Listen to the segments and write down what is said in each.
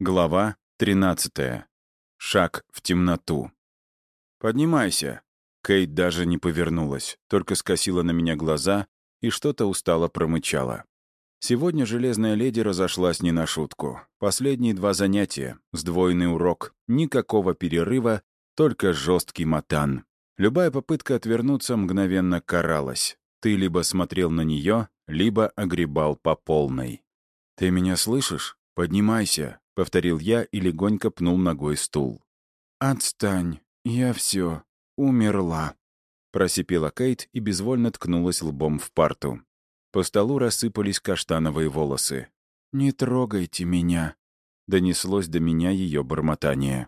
Глава 13. Шаг в темноту. «Поднимайся!» Кейт даже не повернулась, только скосила на меня глаза и что-то устало промычала. Сегодня железная леди разошлась не на шутку. Последние 2 занятия, сдвоенный урок, никакого перерыва, только жесткий матан. Любая попытка отвернуться мгновенно каралась. Ты либо смотрел на нее, либо огребал по полной. «Ты меня слышишь? Поднимайся!» — повторил я и легонько пнул ногой стул. «Отстань, я все, умерла», — просипела Кейт и безвольно ткнулась лбом в парту. По столу рассыпались каштановые волосы. «Не трогайте меня», — донеслось до меня ее бормотание.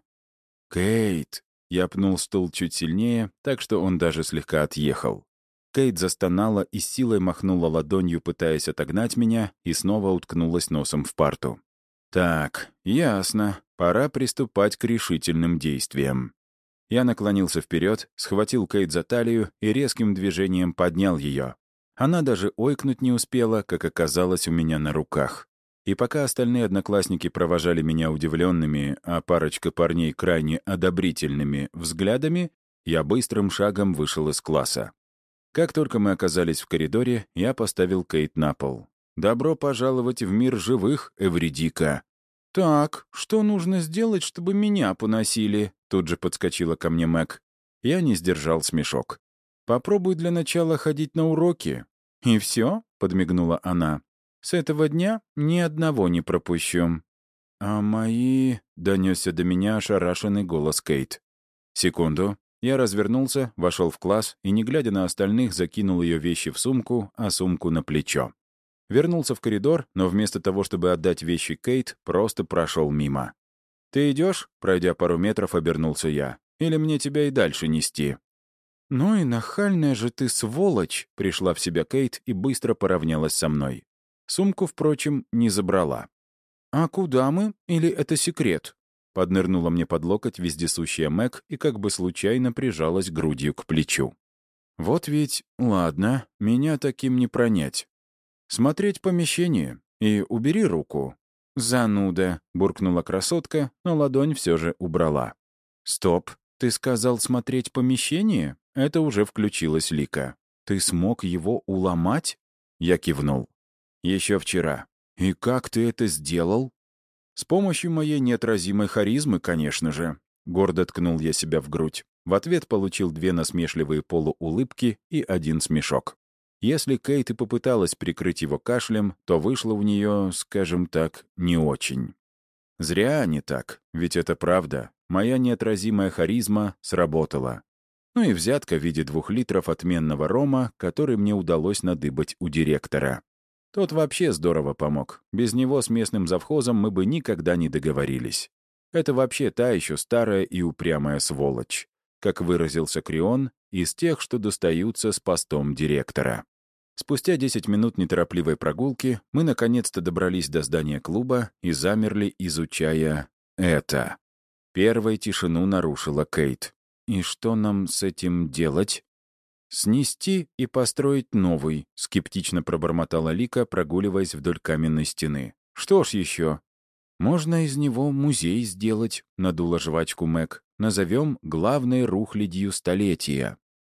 «Кейт!» — я пнул стул чуть сильнее, так что он даже слегка отъехал. Кейт застонала и с силой махнула ладонью, пытаясь отогнать меня, и снова уткнулась носом в парту. «Так, ясно. Пора приступать к решительным действиям». Я наклонился вперед, схватил Кейт за талию и резким движением поднял ее. Она даже ойкнуть не успела, как оказалось у меня на руках. И пока остальные одноклассники провожали меня удивленными, а парочка парней крайне одобрительными взглядами, я быстрым шагом вышел из класса. Как только мы оказались в коридоре, я поставил Кейт на пол. «Добро пожаловать в мир живых, Эвредика!» «Так, что нужно сделать, чтобы меня поносили?» Тут же подскочила ко мне Мэг. Я не сдержал смешок. «Попробуй для начала ходить на уроки». «И все?» — подмигнула она. «С этого дня ни одного не пропущу». «А мои...» — донесся до меня ошарашенный голос Кейт. «Секунду». Я развернулся, вошел в класс и, не глядя на остальных, закинул ее вещи в сумку, а сумку на плечо. Вернулся в коридор, но вместо того, чтобы отдать вещи Кейт, просто прошел мимо. «Ты идешь?» — пройдя пару метров, обернулся я. «Или мне тебя и дальше нести?» «Ну и нахальная же ты сволочь!» — пришла в себя Кейт и быстро поравнялась со мной. Сумку, впрочем, не забрала. «А куда мы? Или это секрет?» Поднырнула мне под локоть вездесущая Мэг и как бы случайно прижалась грудью к плечу. «Вот ведь, ладно, меня таким не пронять. Смотреть помещение и убери руку». «Зануда», — буркнула красотка, но ладонь все же убрала. «Стоп, ты сказал смотреть помещение?» Это уже включилась Лика. «Ты смог его уломать?» Я кивнул. «Еще вчера. И как ты это сделал?» «С помощью моей неотразимой харизмы, конечно же». Гордо ткнул я себя в грудь. В ответ получил 2 насмешливые полуулыбки и 1 смешок. Если Кейт и попыталась прикрыть его кашлем, то вышло у нее, скажем так, не очень. Зря не так, ведь это правда. Моя неотразимая харизма сработала. Ну и взятка в виде 2 литров отменного рома, который мне удалось надыбать у директора. Тот вообще здорово помог. Без него с местным завхозом мы бы никогда не договорились. Это вообще та еще старая и упрямая сволочь. Как выразился Крион, из тех, что достаются с постом директора. Спустя 10 минут неторопливой прогулки мы наконец-то добрались до здания клуба и замерли, изучая это. Первой тишину нарушила Кейт. «И что нам с этим делать?» «Снести и построить новый», — скептично пробормотала Лика, прогуливаясь вдоль каменной стены. «Что ж еще?» «Можно из него музей сделать», — надула жвачку Мэг. «Назовем главной рухлядью столетия».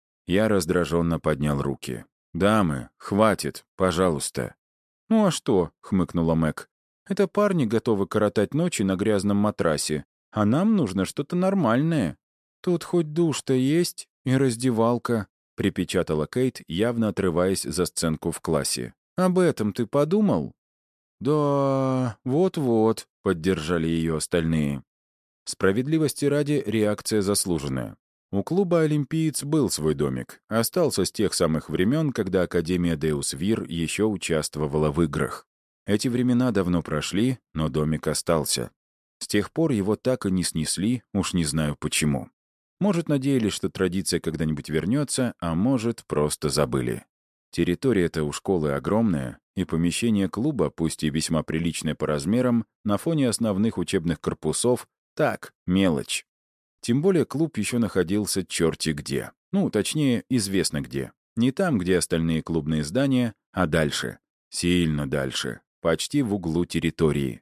Я раздраженно поднял руки. «Дамы, хватит, пожалуйста». «Ну а что?» — хмыкнула Мэг. «Это парни готовы коротать ночи на грязном матрасе, а нам нужно что-то нормальное. Тут хоть душ-то есть и раздевалка», — припечатала Кейт, явно отрываясь за сценку в классе. «Об этом ты подумал?» «Да, вот-вот», — поддержали ее остальные. Справедливости ради, реакция заслуженная. У клуба «Олимпиец» был свой домик. Остался с тех самых времен, когда Академия Деус Вир еще участвовала в играх. Эти времена давно прошли, но домик остался. С тех пор его так и не снесли, уж не знаю почему. Может, надеялись, что традиция когда-нибудь вернется, а может, просто забыли. Территория-то у школы огромная, и помещение клуба, пусть и весьма приличное по размерам, на фоне основных учебных корпусов, так, мелочь. Тем более клуб еще находился черти где. Ну, точнее, известно где. Не там, где остальные клубные здания, а дальше. Сильно дальше. Почти в углу территории.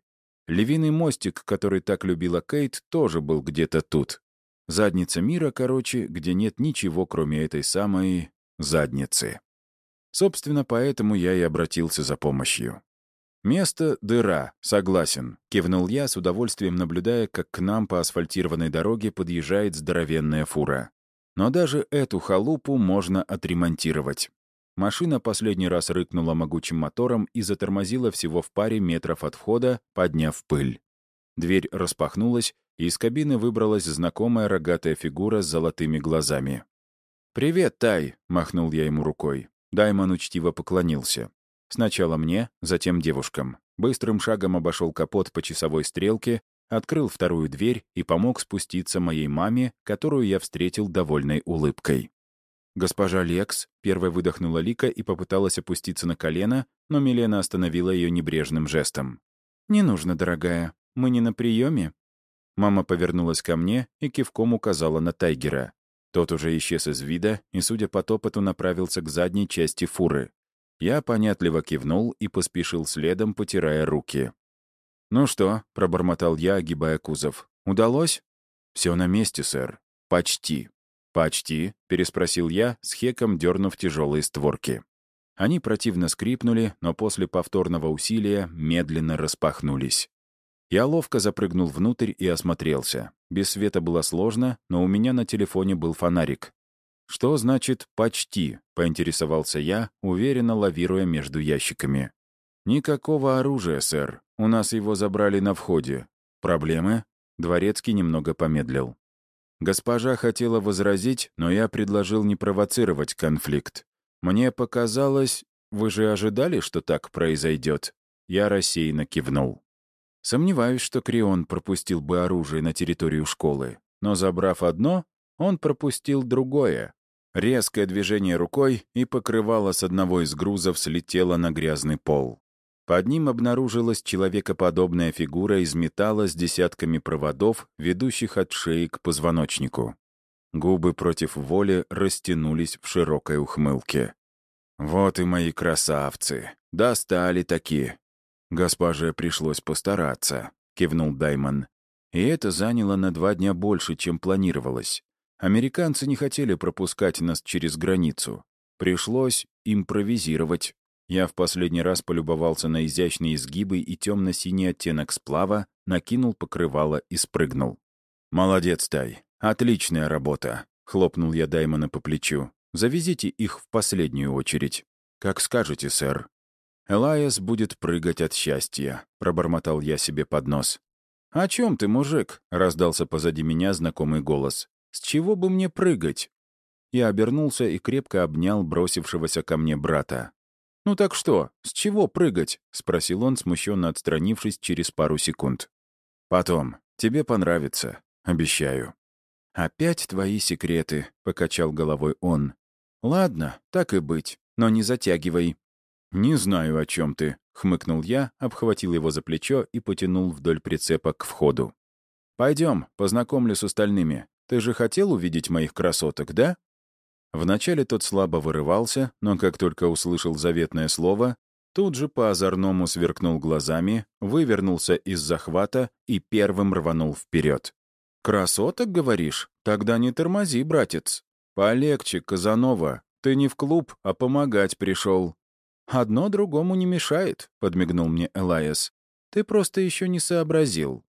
Львиный мостик, который так любила Кейт, тоже был где-то тут. Задница мира, короче, где нет ничего, кроме этой самой задницы. Собственно, поэтому я и обратился за помощью. «Место — дыра, согласен», — кивнул я, с удовольствием наблюдая, как к нам по асфальтированной дороге подъезжает здоровенная фура. Но даже эту халупу можно отремонтировать. Машина последний раз рыкнула могучим мотором и затормозила всего в паре метров от входа, подняв пыль. Дверь распахнулась, и из кабины выбралась знакомая рогатая фигура с золотыми глазами. «Привет, Тай!» — махнул я ему рукой. Даймон учтиво поклонился. Сначала мне, затем девушкам. Быстрым шагом обошел капот по часовой стрелке, открыл вторую дверь и помог спуститься моей маме, которую я встретил довольной улыбкой. «Госпожа Лекс», — первой выдохнула Лика и попыталась опуститься на колено, но Милена остановила ее небрежным жестом. «Не нужно, дорогая, мы не на приеме». Мама повернулась ко мне и кивком указала на Тайгера. Тот уже исчез из вида и, судя по топоту, направился к задней части фуры. Я понятливо кивнул и поспешил следом, потирая руки. «Ну что?» — пробормотал я, огибая кузов. «Удалось?» «Все на месте, сэр. Почти». «Почти?» — переспросил я, с хеком дернув тяжелые створки. Они противно скрипнули, но после повторного усилия медленно распахнулись. Я ловко запрыгнул внутрь и осмотрелся. Без света было сложно, но у меня на телефоне был фонарик. «Что значит «почти»?» — поинтересовался я, уверенно лавируя между ящиками. «Никакого оружия, сэр. У нас его забрали на входе. Проблемы?» Дворецкий немного помедлил. Госпожа хотела возразить, но я предложил не провоцировать конфликт. Мне показалось... Вы же ожидали, что так произойдет? Я рассеянно кивнул. Сомневаюсь, что Крион пропустил бы оружие на территорию школы, но, забрав одно, он пропустил другое. Резкое движение рукой, и покрывало с одного из грузов слетело на грязный пол. Под ним обнаружилась человекоподобная фигура из металла с десятками проводов, ведущих от шеи к позвоночнику. Губы против воли растянулись в широкой ухмылке. «Вот и мои красавцы! Достали такие!» «Госпоже пришлось постараться», — кивнул Даймон. «И это заняло на 2 дня больше, чем планировалось. Американцы не хотели пропускать нас через границу. Пришлось импровизировать. Я в последний раз полюбовался на изящные изгибы и темно-синий оттенок сплава, накинул покрывало и спрыгнул. «Молодец, Тай. Отличная работа», — хлопнул я Даймона по плечу. «Завезите их в последнюю очередь». «Как скажете, сэр». «Элайас будет прыгать от счастья», — пробормотал я себе под нос. «О чем ты, мужик?» — раздался позади меня знакомый голос. «С чего бы мне прыгать?» Я обернулся и крепко обнял бросившегося ко мне брата. «Ну так что, с чего прыгать?» — спросил он, смущенно отстранившись через пару секунд. «Потом. Тебе понравится. Обещаю». «Опять твои секреты», — покачал головой он. «Ладно, так и быть, но не затягивай». «Не знаю, о чем ты», — хмыкнул я, обхватил его за плечо и потянул вдоль прицепа к входу. «Пойдем, познакомлю с остальными. Ты же хотел увидеть моих красоток, да?» Вначале тот слабо вырывался, но как только услышал заветное слово, тут же по-озорному сверкнул глазами, вывернулся из захвата и первым рванул вперед. «Красоток, говоришь? Тогда не тормози, братец. Полегче, Казанова. Ты не в клуб, а помогать пришел». «Одно другому не мешает», — подмигнул мне Элайас. «Ты просто еще не сообразил».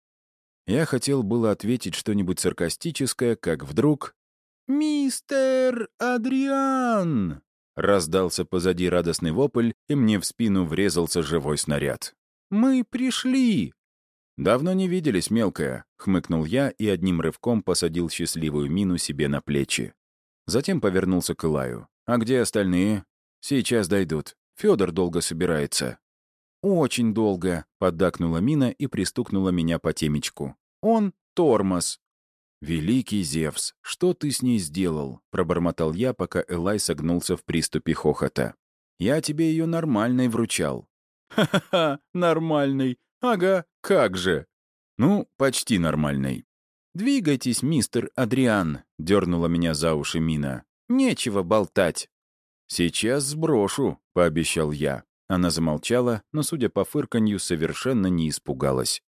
Я хотел было ответить что-нибудь саркастическое, как вдруг... «Мистер Адриан!» Раздался позади радостный вопль, и мне в спину врезался живой снаряд. «Мы пришли!» «Давно не виделись, мелкая», — хмыкнул я и одним рывком посадил счастливую мину себе на плечи. Затем повернулся к Илаю. «А где остальные?» «Сейчас дойдут. Федор долго собирается». «Очень долго», — поддакнула Мина и пристукнула меня по темечку. «Он тормоз». «Великий Зевс, что ты с ней сделал?» — пробормотал я, пока Элай согнулся в приступе хохота. «Я тебе ее нормальной вручал». «Ха-ха-ха, нормальный. Ага, как же». «Ну, почти нормальный». «Двигайтесь, мистер Адриан», — дернула меня за уши Мина. «Нечего болтать». «Сейчас сброшу», — пообещал я. Она замолчала, но, судя по фырканью, совершенно не испугалась.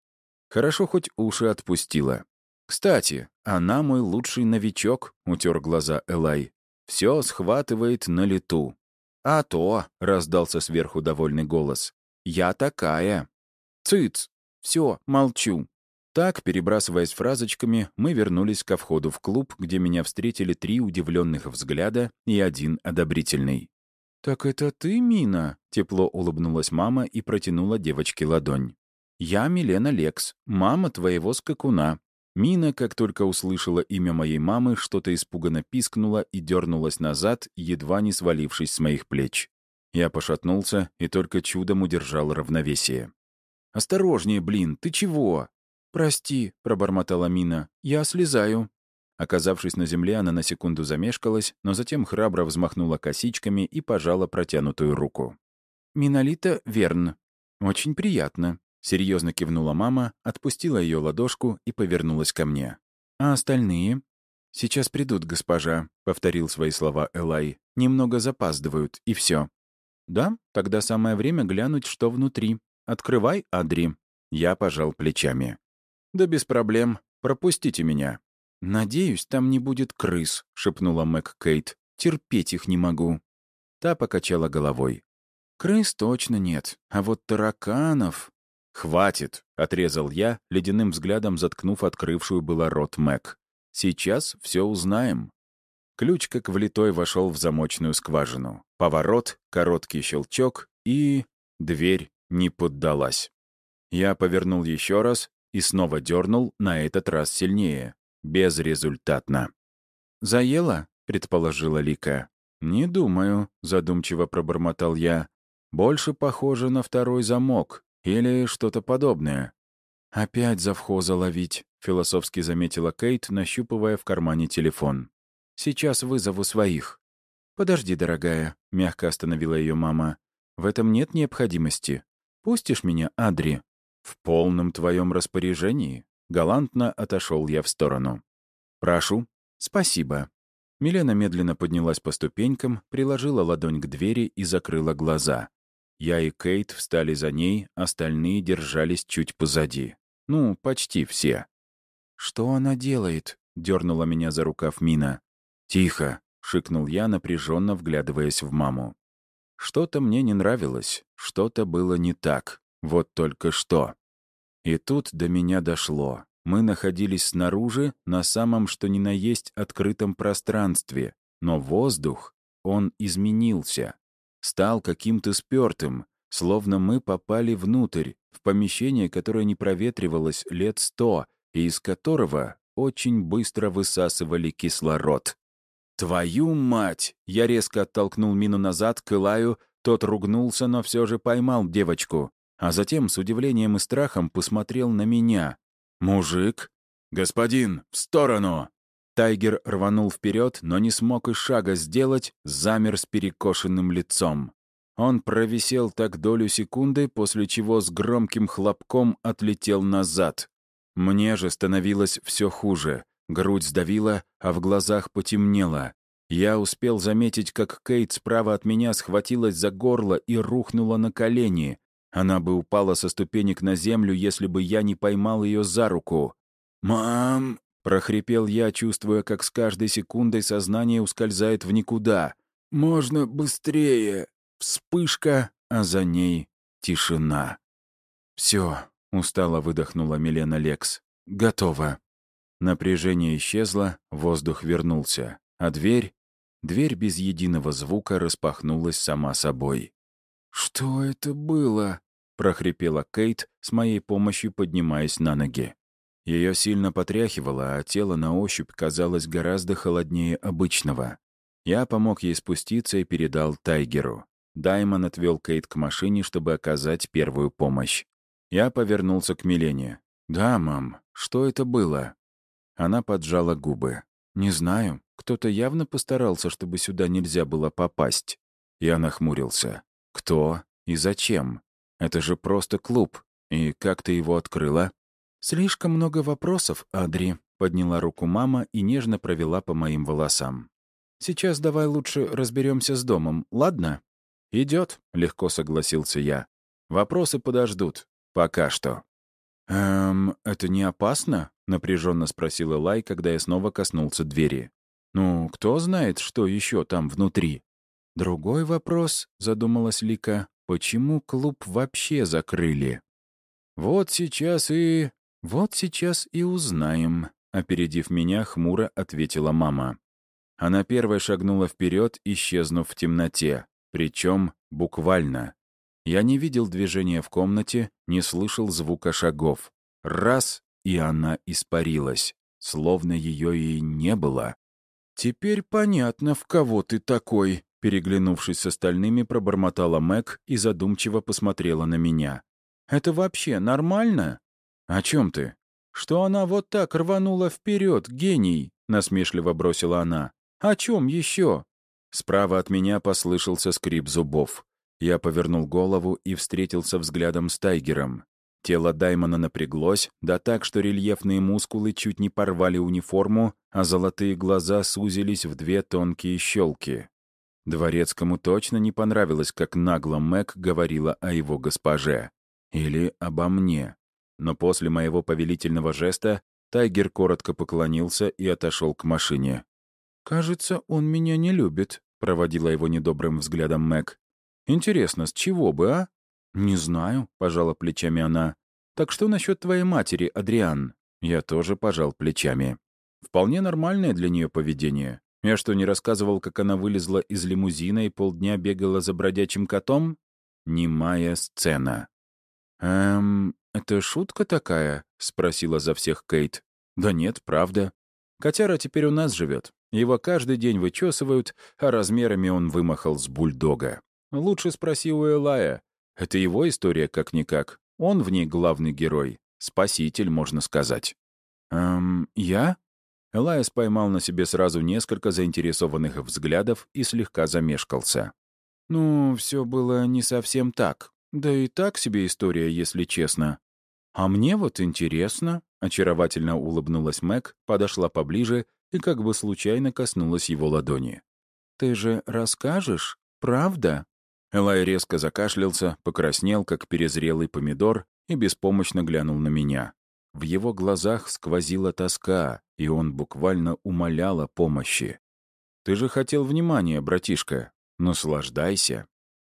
Хорошо, хоть уши отпустила. «Кстати, она мой лучший новичок», — утер глаза Элай. «Все схватывает на лету». «А то», — раздался сверху довольный голос, — «я такая». «Цыц! Все, молчу». Так, перебрасываясь фразочками, мы вернулись ко входу в клуб, где меня встретили 3 удивленных взгляда и 1 одобрительный. «Так это ты, Мина?» — тепло улыбнулась мама и протянула девочке ладонь. «Я Милена Лекс, мама твоего скакуна». Мина, как только услышала имя моей мамы, что-то испуганно пискнула и дернулась назад, едва не свалившись с моих плеч. Я пошатнулся и только чудом удержал равновесие. «Осторожнее, блин, ты чего?» «Прости», — пробормотала Мина, — «я слезаю». Оказавшись на земле, она на секунду замешкалась, но затем храбро взмахнула косичками и пожала протянутую руку. «Минолита Верн. Очень приятно», — серьезно кивнула мама, отпустила ее ладошку и повернулась ко мне. «А остальные?» «Сейчас придут, госпожа», — повторил свои слова Элай. «Немного запаздывают, и все». «Да, тогда самое время глянуть, что внутри. Открывай, Адри». Я пожал плечами. «Да без проблем. Пропустите меня». «Надеюсь, там не будет крыс», — шепнула Мэг Кейт. «Терпеть их не могу». Та покачала головой. «Крыс точно нет, а вот тараканов...» «Хватит», — отрезал я, ледяным взглядом заткнув открывшую было рот Мэг. «Сейчас все узнаем». Ключ, как влитой, вошел в замочную скважину. Поворот, короткий щелчок и... Дверь не поддалась. Я повернул еще раз и снова дернул, на этот раз сильнее. Безрезультатно. «Заело?» — предположила Лика. «Не думаю», — задумчиво пробормотал я. «Больше похоже на второй замок или что-то подобное». «Опять завхоза ловить», — философски заметила Кейт, нащупывая в кармане телефон. «Сейчас вызову своих». «Подожди, дорогая», — мягко остановила ее мама. «В этом нет необходимости. Пустишь меня, Адри?» «В полном твоем распоряжении», — галантно отошел я в сторону. «Прошу». «Спасибо». Милена медленно поднялась по ступенькам, приложила ладонь к двери и закрыла глаза. Я и Кейт встали за ней, остальные держались чуть позади. Ну, почти все. «Что она делает?» — дернула меня за рукав Мина. «Тихо», — шикнул я, напряженно вглядываясь в маму. Что-то мне не нравилось, что-то было не так. Вот только что. И тут до меня дошло. Мы находились снаружи, на самом что ни на есть открытом пространстве, но воздух, он изменился. Стал каким-то спёртым, словно мы попали внутрь, в помещение, которое не проветривалось лет 100, и из которого очень быстро высасывали кислород. «Твою мать!» Я резко оттолкнул Мину назад к Илаю, тот ругнулся, но все же поймал девочку, а затем с удивлением и страхом посмотрел на меня. «Мужик?» «Господин, в сторону!» Тайгер рванул вперед, но не смог и шага сделать, замер с перекошенным лицом. Он провисел так долю секунды, после чего с громким хлопком отлетел назад. Мне же становилось все хуже. Грудь сдавила, а в глазах потемнело. Я успел заметить, как Кейт справа от меня схватилась за горло и рухнула на колени. Она бы упала со ступенек на землю, если бы я не поймал ее за руку. «Мам!» — прохрипел я, чувствуя, как с каждой секундой сознание ускользает в никуда. «Можно быстрее!» Вспышка, а за ней тишина. «Все», — устало выдохнула Милена Лекс. «Готово». Напряжение исчезло, воздух вернулся, а дверь без единого звука распахнулась сама собой. «Что это было?» — прохрипела Кейт, с моей помощью поднимаясь на ноги. Ее сильно потряхивало, а тело на ощупь казалось гораздо холоднее обычного. Я помог ей спуститься и передал Тайгеру. Даймон отвел Кейт к машине, чтобы оказать первую помощь. Я повернулся к Милене. «Да, мам, что это было?» Она поджала губы. «Не знаю. Кто-то явно постарался, чтобы сюда нельзя было попасть». Я нахмурился. «Кто и зачем? Это же просто клуб. И как ты его открыла?» «Слишком много вопросов, Адри», — подняла руку мама и нежно провела по моим волосам. «Сейчас давай лучше разберемся с домом, ладно?» «Идет», — легко согласился я. «Вопросы подождут. Пока что». Это не опасно?» — напряженно спросил Элай, когда я снова коснулся двери. «Ну, кто знает, что еще там внутри?» «Другой вопрос», — задумалась Лика, — «почему клуб вообще закрыли?» «Вот сейчас и... вот сейчас и узнаем», — опередив меня, хмуро ответила мама. Она первой шагнула вперед, исчезнув в темноте, причем буквально. Я не видел движения в комнате, не слышал звука шагов. Раз — и она испарилась, словно ее и не было. «Теперь понятно, в кого ты такой», — переглянувшись с остальными, пробормотала Мэг и задумчиво посмотрела на меня. «Это вообще нормально?» «О чем ты?» «Что она вот так рванула вперед, гений!» — насмешливо бросила она. «О чем еще?» Справа от меня послышался скрип зубов. Я повернул голову и встретился взглядом с Тайгером. Тело Даймона напряглось, да так, что рельефные мускулы чуть не порвали униформу, а золотые глаза сузились в две тонкие щелки. Дворецкому точно не понравилось, как нагло Мэг говорила о его госпоже. Или обо мне. Но после моего повелительного жеста Тайгер коротко поклонился и отошел к машине. «Кажется, он меня не любит», — проводила его недобрым взглядом Мэг. «Интересно, с чего бы, а?» «Не знаю», — пожала плечами она. «Так что насчет твоей матери, Адриан?» Я тоже пожал плечами. Вполне нормальное для нее поведение. Я что, не рассказывал, как она вылезла из лимузина и полдня бегала за бродячим котом? Немая сцена. Это шутка такая?» — спросила за всех Кейт. «Да нет, правда. Котяра теперь у нас живет. Его каждый день вычесывают, а размерами он вымахал с бульдога. Лучше спроси у Элая. Это его история как-никак. Он в ней главный герой. Спаситель, можно сказать». «Я?» Элайс поймал на себе сразу несколько заинтересованных взглядов и слегка замешкался. «Ну, все было не совсем так. Да и так себе история, если честно. А мне вот интересно», — очаровательно улыбнулась Мэг, подошла поближе и как бы случайно коснулась его ладони. «Ты же расскажешь, правда?» Элай резко закашлялся, покраснел, как перезрелый помидор, и беспомощно глянул на меня. В его глазах сквозила тоска, и он буквально умолял о помощи. «Ты же хотел внимания, братишка. Наслаждайся».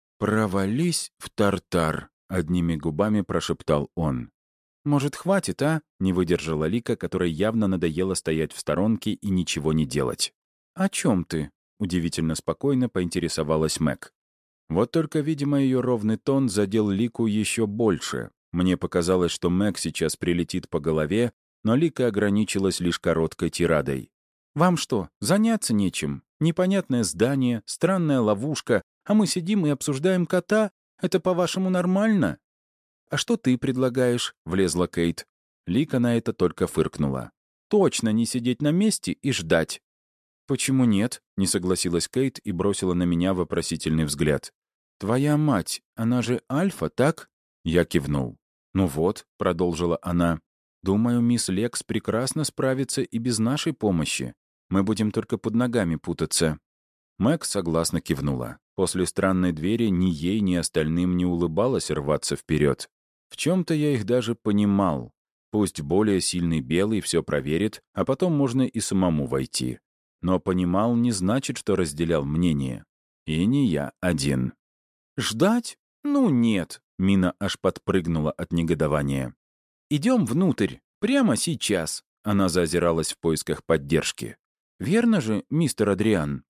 «Провались в тартар», — одними губами прошептал он. «Может, хватит, а?» — не выдержала Лика, которой явно надоело стоять в сторонке и ничего не делать. «О чем ты?» — удивительно спокойно поинтересовалась Мэг. Вот только, видимо, ее ровный тон задел Лику еще больше. Мне показалось, что Мэг сейчас прилетит по голове, но Лика ограничилась лишь короткой тирадой. «Вам что, заняться нечем? Непонятное здание, странная ловушка, а мы сидим и обсуждаем кота? Это, по-вашему, нормально?» «А что ты предлагаешь?» — влезла Кейт. Лика на это только фыркнула. «Точно не сидеть на месте и ждать». «Почему нет?» — не согласилась Кейт и бросила на меня вопросительный взгляд. «Твоя мать, она же Альфа, так?» Я кивнул. «Ну вот», — продолжила она, — «думаю, мисс Лекс прекрасно справится и без нашей помощи. Мы будем только под ногами путаться». Мэг согласно кивнула. После странной двери ни ей, ни остальным не улыбалось рваться вперед. В чем-то я их даже понимал. Пусть более сильный белый все проверит, а потом можно и самому войти. Но понимал не значит, что разделял мнение. И не я один. «Ждать? Ну нет!» — Мина аж подпрыгнула от негодования. «Идем внутрь, прямо сейчас!» — она заозиралась в поисках поддержки. «Верно же, мистер Адриан?»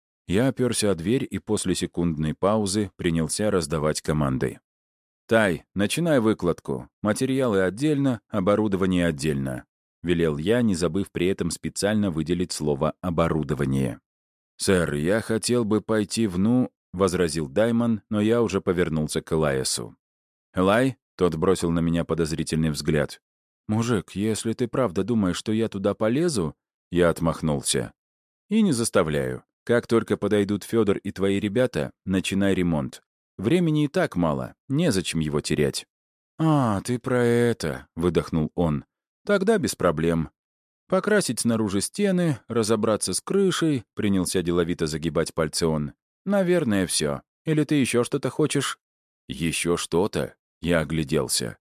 Я оперся о дверь и после секундной паузы принялся раздавать команды. «Тай, начинай выкладку. Материалы отдельно, оборудование отдельно», — велел я, не забыв при этом специально выделить слово «оборудование». «Сэр, я хотел бы пойти — возразил Даймон, но я уже повернулся к Элайесу. «Элай?» — тот бросил на меня подозрительный взгляд. «Мужик, если ты правда думаешь, что я туда полезу...» Я отмахнулся. «И не заставляю. Как только подойдут Федор и твои ребята, начинай ремонт. Времени и так мало, незачем его терять». «А, ты про это», — выдохнул он. «Тогда без проблем. Покрасить снаружи стены, разобраться с крышей», — принялся деловито загибать пальцы он. «Наверное, все. Или ты еще что-то хочешь?» «Еще что-то?» — я огляделся.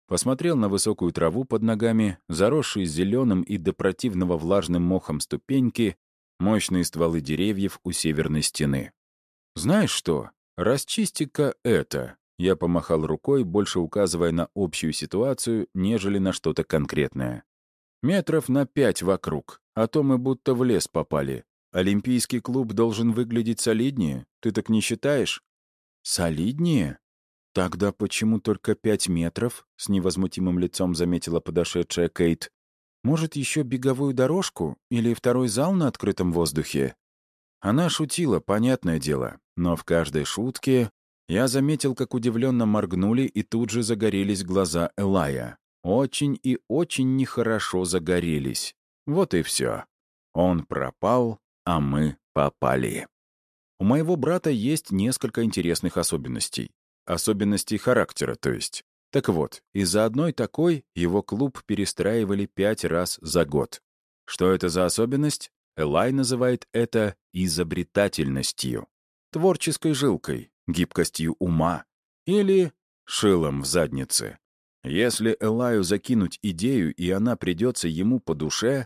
Посмотрел на высокую траву под ногами, заросшие зеленым и до противного влажным мохом ступеньки, мощные стволы деревьев у северной стены. «Знаешь что? Расчисти-ка это!» Я помахал рукой, больше указывая на общую ситуацию, нежели на что-то конкретное. «Метров на 5 вокруг, а то мы будто в лес попали. Олимпийский клуб должен выглядеть солиднее, ты так не считаешь?» «Солиднее? Тогда почему только 5 метров?» — с невозмутимым лицом заметила подошедшая Кейт. «Может, еще беговую дорожку или второй зал на открытом воздухе?» Она шутила, понятное дело, но в каждой шутке я заметил, как удивленно моргнули и тут же загорелись глаза Элая. Очень и очень нехорошо загорелись. Вот и все. Он пропал, а мы попали. У моего брата есть несколько интересных особенностей. Особенностей характера, то есть. Так вот, из-за одной такой его клуб перестраивали 5 раз за год. Что это за особенность? Элай называет это изобретательностью, творческой жилкой, гибкостью ума или шилом в заднице. Если Элаю закинуть идею, и она придется ему по душе,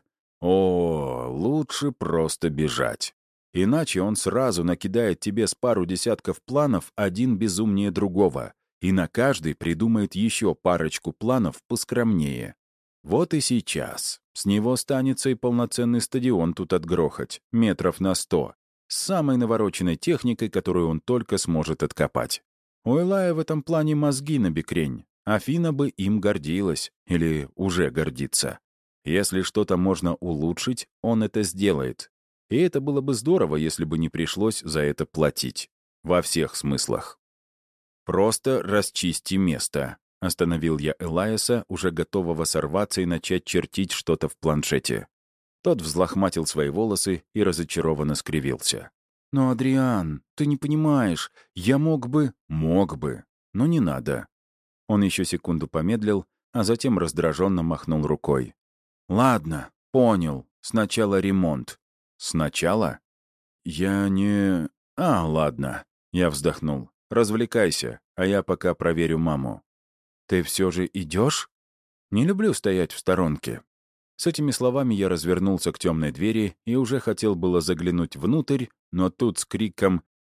лучше просто бежать. Иначе он сразу накидает тебе с пару десятков планов, один безумнее другого, и на каждый придумает еще парочку планов поскромнее. Вот и сейчас. С него станется и полноценный стадион тут отгрохать, метров на 100, с самой навороченной техникой, которую он только сможет откопать. У Элая в этом плане мозги набекрень. Афина бы им гордилась, или уже гордится. Если что-то можно улучшить, он это сделает. И это было бы здорово, если бы не пришлось за это платить. Во всех смыслах. Просто расчисти место. Остановил я Элайаса, уже готового сорваться и начать чертить что-то в планшете. Тот взлохматил свои волосы и разочарованно скривился. «Но, Адриан, ты не понимаешь, я мог бы...» «Мог бы, но не надо». Он еще секунду помедлил, а затем раздраженно махнул рукой. «Ладно, понял. Сначала ремонт». «Сначала?» «Я не...» ладно». Я вздохнул. «Развлекайся, а я пока проверю маму». «Ты все же идешь?» «Не люблю стоять в сторонке». С этими словами я развернулся к темной двери и уже хотел было заглянуть внутрь, но тут с криком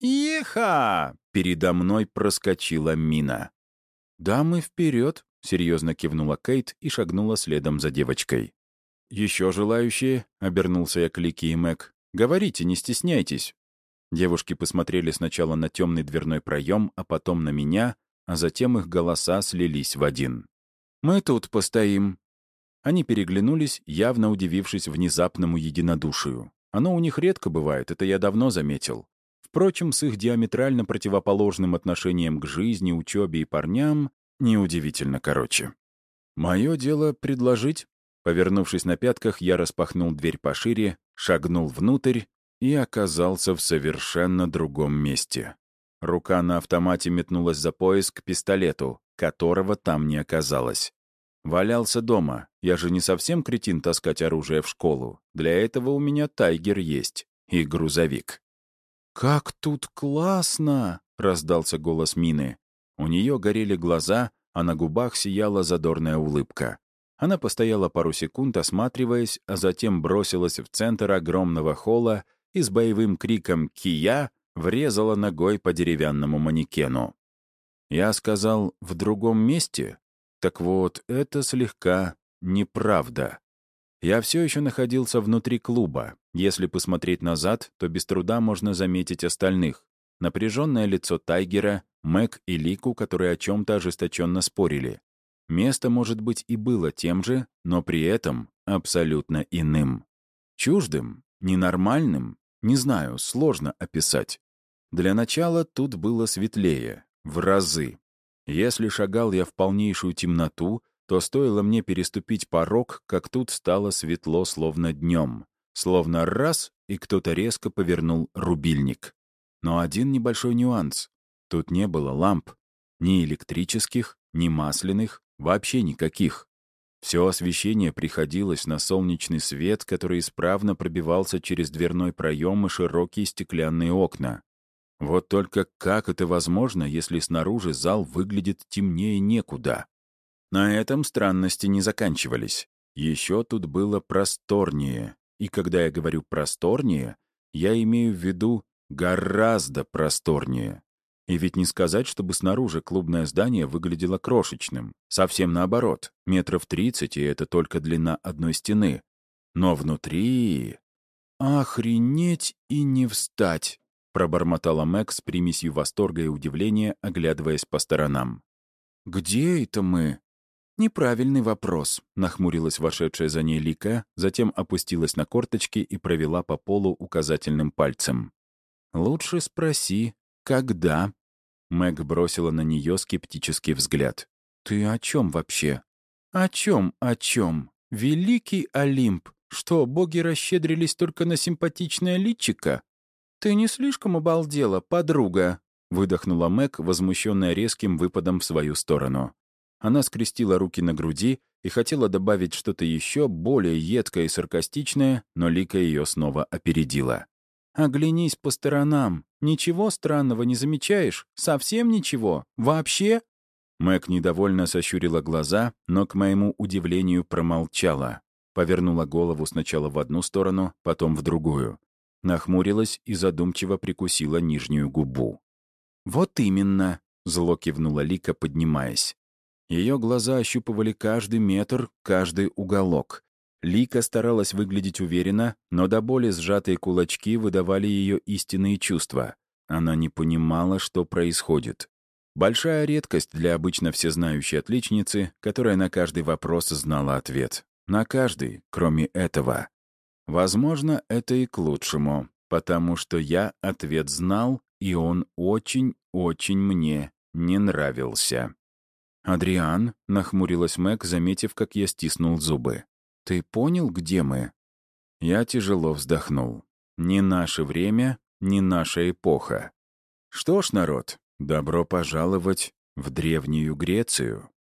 «Еха!» передо мной проскочила Мина. «Дамы, вперед!» — серьезно кивнула Кейт и шагнула следом за девочкой. «Еще желающие?» — обернулся я к Лике и Мэг. «Говорите, не стесняйтесь». Девушки посмотрели сначала на темный дверной проем, а потом на меня, а затем их голоса слились в один. «Мы тут постоим». Они переглянулись, явно удивившись внезапному единодушию. Оно у них редко бывает, это я давно заметил. Впрочем, с их диаметрально противоположным отношением к жизни, учебе и парням неудивительно, короче. «Мое дело предложить». Повернувшись на пятках, я распахнул дверь пошире, шагнул внутрь и оказался в совершенно другом месте. Рука на автомате метнулась за пояс к пистолету, которого там не оказалось. Валялся дома. Я же не совсем кретин таскать оружие в школу. Для этого у меня тайгер есть. И грузовик. «Как тут классно!» — раздался голос Мины. У нее горели глаза, а на губах сияла задорная улыбка. Она постояла пару секунд, осматриваясь, а затем бросилась в центр огромного холла и с боевым криком «Кия!» врезала ногой по деревянному манекену. Я сказал «в другом месте». Так вот, это слегка неправда. Я все еще находился внутри клуба. Если посмотреть назад, то без труда можно заметить остальных. Напряженное лицо Тайгера, Мэг и Лику, которые о чем-то ожесточенно спорили. Место, может быть, и было тем же, но при этом абсолютно иным. Чуждым, ненормальным, не знаю, сложно описать. Для начала тут было светлее, в разы. Если шагал я в полнейшую темноту, то стоило мне переступить порог, как тут стало светло, словно днем. Словно раз, и кто-то резко повернул рубильник. Но один небольшой нюанс. Тут не было ламп. Ни электрических, ни масляных, вообще никаких. Все освещение приходилось на солнечный свет, который исправно пробивался через дверной проем и широкие стеклянные окна. Вот только как это возможно, если снаружи зал выглядит темнее некуда? На этом странности не заканчивались. Еще тут было просторнее. И когда я говорю «просторнее», я имею в виду гораздо просторнее. И ведь не сказать, чтобы снаружи клубное здание выглядело крошечным. Совсем наоборот. Метров 30, и это только длина одной стены. Но внутри... «Охренеть и не встать!» — пробормотала Мэг с примесью восторга и удивления, оглядываясь по сторонам. «Где это мы?» «Неправильный вопрос», — нахмурилась вошедшая за ней Лика, затем опустилась на корточки и провела по полу указательным пальцем. «Лучше спроси, когда?» Мэг бросила на нее скептический взгляд. «Ты о чем вообще?» «О чем, о чем? Великий Олимп! Что, боги расщедрились только на симпатичное личико?» «Ты не слишком обалдела, подруга?» — выдохнула Мэг, возмущенная резким выпадом в свою сторону. Она скрестила руки на груди и хотела добавить что-то еще более едкое и саркастичное, но Лика ее снова опередила. «Оглянись по сторонам. Ничего странного не замечаешь? Совсем ничего? Вообще?» Мэг недовольно сощурила глаза, но, к моему удивлению, промолчала. Повернула голову сначала в одну сторону, потом в другую. Нахмурилась и задумчиво прикусила нижнюю губу. «Вот именно», — зло кивнула Лика, поднимаясь. Ее глаза ощупывали каждый метр, каждый уголок. Лика старалась выглядеть уверенно, но до боли сжатые кулачки выдавали ее истинные чувства. Она не понимала, что происходит. Большая редкость для обычно всезнающей отличницы, которая на каждый вопрос знала ответ. На каждый, кроме этого. Возможно, это и к лучшему, потому что я ответ знал, и он очень-очень мне не нравился. «Адриан», — нахмурилась Мэг, заметив, как я стиснул зубы. «Ты понял, где мы?» Я тяжело вздохнул. «Не наше время, не наша эпоха. Что ж, народ, добро пожаловать в Древнюю Грецию».